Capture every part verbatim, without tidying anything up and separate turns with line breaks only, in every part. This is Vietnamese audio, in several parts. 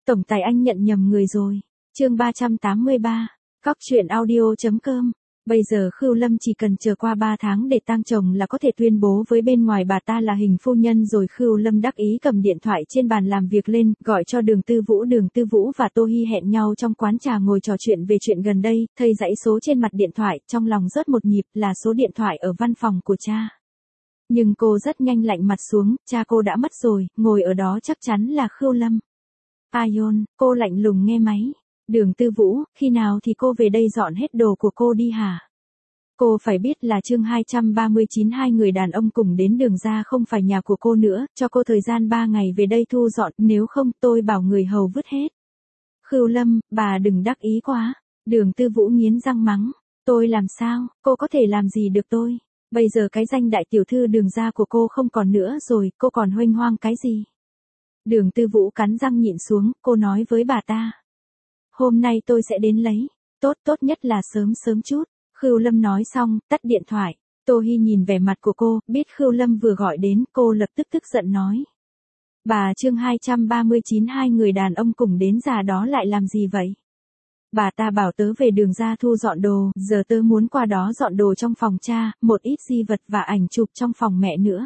Tổng tài anh nhận nhầm người rồi. Chương ba trăm tám mươi ba. Cóc truyện audio chấm com. Bây giờ Khưu Lâm chỉ cần chờ qua ba tháng để tang chồng là có thể tuyên bố với bên ngoài bà ta là hình phu nhân rồi. Khưu Lâm đắc ý cầm điện thoại trên bàn làm việc lên, gọi cho Đường Tư Vũ. Đường Tư Vũ và Tô Hi hẹn nhau trong quán trà ngồi trò chuyện về chuyện gần đây, thầy dãy số trên mặt điện thoại, trong lòng rớt một nhịp, là số điện thoại ở văn phòng của cha. Nhưng cô rất nhanh lạnh mặt xuống, cha cô đã mất rồi, ngồi ở đó chắc chắn là Khưu Lâm. Aion, cô lạnh lùng nghe máy. Đường Tư Vũ, khi nào thì cô về đây dọn hết đồ của cô đi hả? Cô phải biết là chương hai trăm ba mươi chín hai người đàn ông cùng đến Đường ra không phải nhà của cô nữa, cho cô thời gian ba ngày về đây thu dọn, nếu không tôi bảo người hầu vứt hết. Khưu Lâm, bà đừng đắc ý quá. Đường Tư Vũ nghiến răng mắng, tôi làm sao, cô có thể làm gì được tôi? Bây giờ cái danh đại tiểu thư Đường ra của cô không còn nữa rồi, cô còn huênh hoang cái gì? Đường Tư Vũ cắn răng nhịn xuống, cô nói với bà ta. Hôm nay tôi sẽ đến lấy, tốt tốt nhất là sớm sớm chút. Khưu Lâm nói xong, tắt điện thoại. Tô Hi nhìn vẻ mặt của cô, biết Khưu Lâm vừa gọi đến, cô lập tức tức giận nói. Bà chương hai trăm ba mươi chín hai người đàn ông cùng đến già đó lại làm gì vậy? Bà ta bảo tớ về Đường ra thu dọn đồ, giờ tớ muốn qua đó dọn đồ trong phòng cha, một ít di vật và ảnh chụp trong phòng mẹ nữa.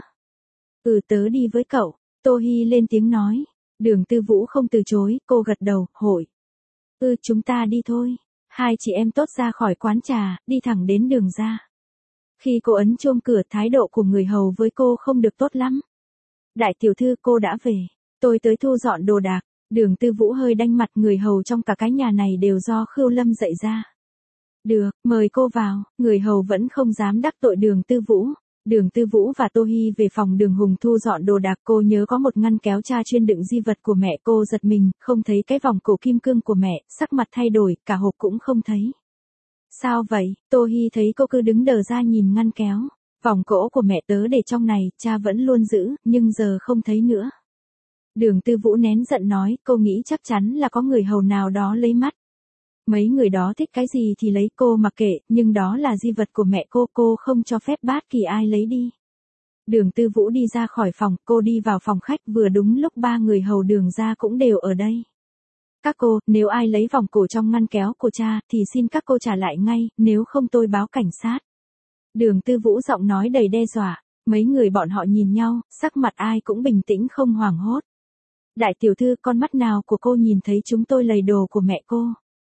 Ừ, tớ đi với cậu. Tô Hi lên tiếng nói. Đường Tư Vũ không từ chối, cô gật đầu, hội. Ừ, chúng ta đi thôi. Hai chị em tốt ra khỏi quán trà, đi thẳng đến Đường ra. Khi cô ấn chuông cửa, thái độ của người hầu với cô không được tốt lắm. Đại tiểu thư, cô đã về. Tôi tới thu dọn đồ đạc. Đường Tư Vũ hơi đanh mặt, người hầu trong cả cái nhà này đều do Khưu Lâm dạy ra. Được, mời cô vào. Người hầu vẫn không dám đắc tội Đường Tư Vũ. Đường Tư Vũ và Tô Hi về phòng Đường Hùng thu dọn đồ đạc. Cô nhớ có một ngăn kéo cha chuyên đựng di vật của mẹ. Cô giật mình, không thấy cái vòng cổ kim cương của mẹ, sắc mặt thay đổi, cả hộp cũng không thấy. Sao vậy? Tô Hi thấy cô cứ đứng đờ ra nhìn ngăn kéo. Vòng cổ của mẹ tớ để trong này, cha vẫn luôn giữ, nhưng giờ không thấy nữa. Đường Tư Vũ nén giận nói, cô nghĩ chắc chắn là có người hầu nào đó lấy mất. Mấy người đó thích cái gì thì lấy, cô mặc kệ, nhưng đó là di vật của mẹ cô, cô không cho phép bất kỳ ai lấy đi. Đường Tư Vũ đi ra khỏi phòng, cô đi vào phòng khách, vừa đúng lúc ba người hầu Đường ra cũng đều ở đây. Các cô, nếu ai lấy vòng cổ trong ngăn kéo của cha, thì xin các cô trả lại ngay, nếu không tôi báo cảnh sát. Đường Tư Vũ giọng nói đầy đe dọa, mấy người bọn họ nhìn nhau, sắc mặt ai cũng bình tĩnh không hoảng hốt. Đại tiểu thư, con mắt nào của cô nhìn thấy chúng tôi lầy đồ của mẹ cô?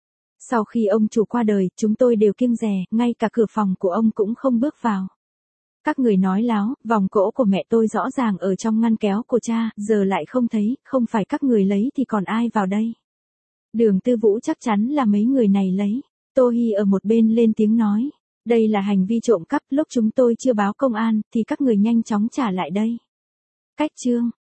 Sau khi ông chủ qua đời, chúng tôi đều kiêng dè, ngay cả cửa phòng của ông cũng không bước vào. Các người nói láo, vòng cổ của mẹ tôi rõ ràng ở trong ngăn kéo của cha, giờ lại không thấy, không phải các người lấy thì còn ai vào đây? Đường Tư Vũ chắc chắn là mấy người này lấy. Tô Hi ở một bên lên tiếng nói. Đây là hành vi trộm cắp, lúc chúng tôi chưa báo công an, thì các người nhanh chóng trả lại đây. Cách chương.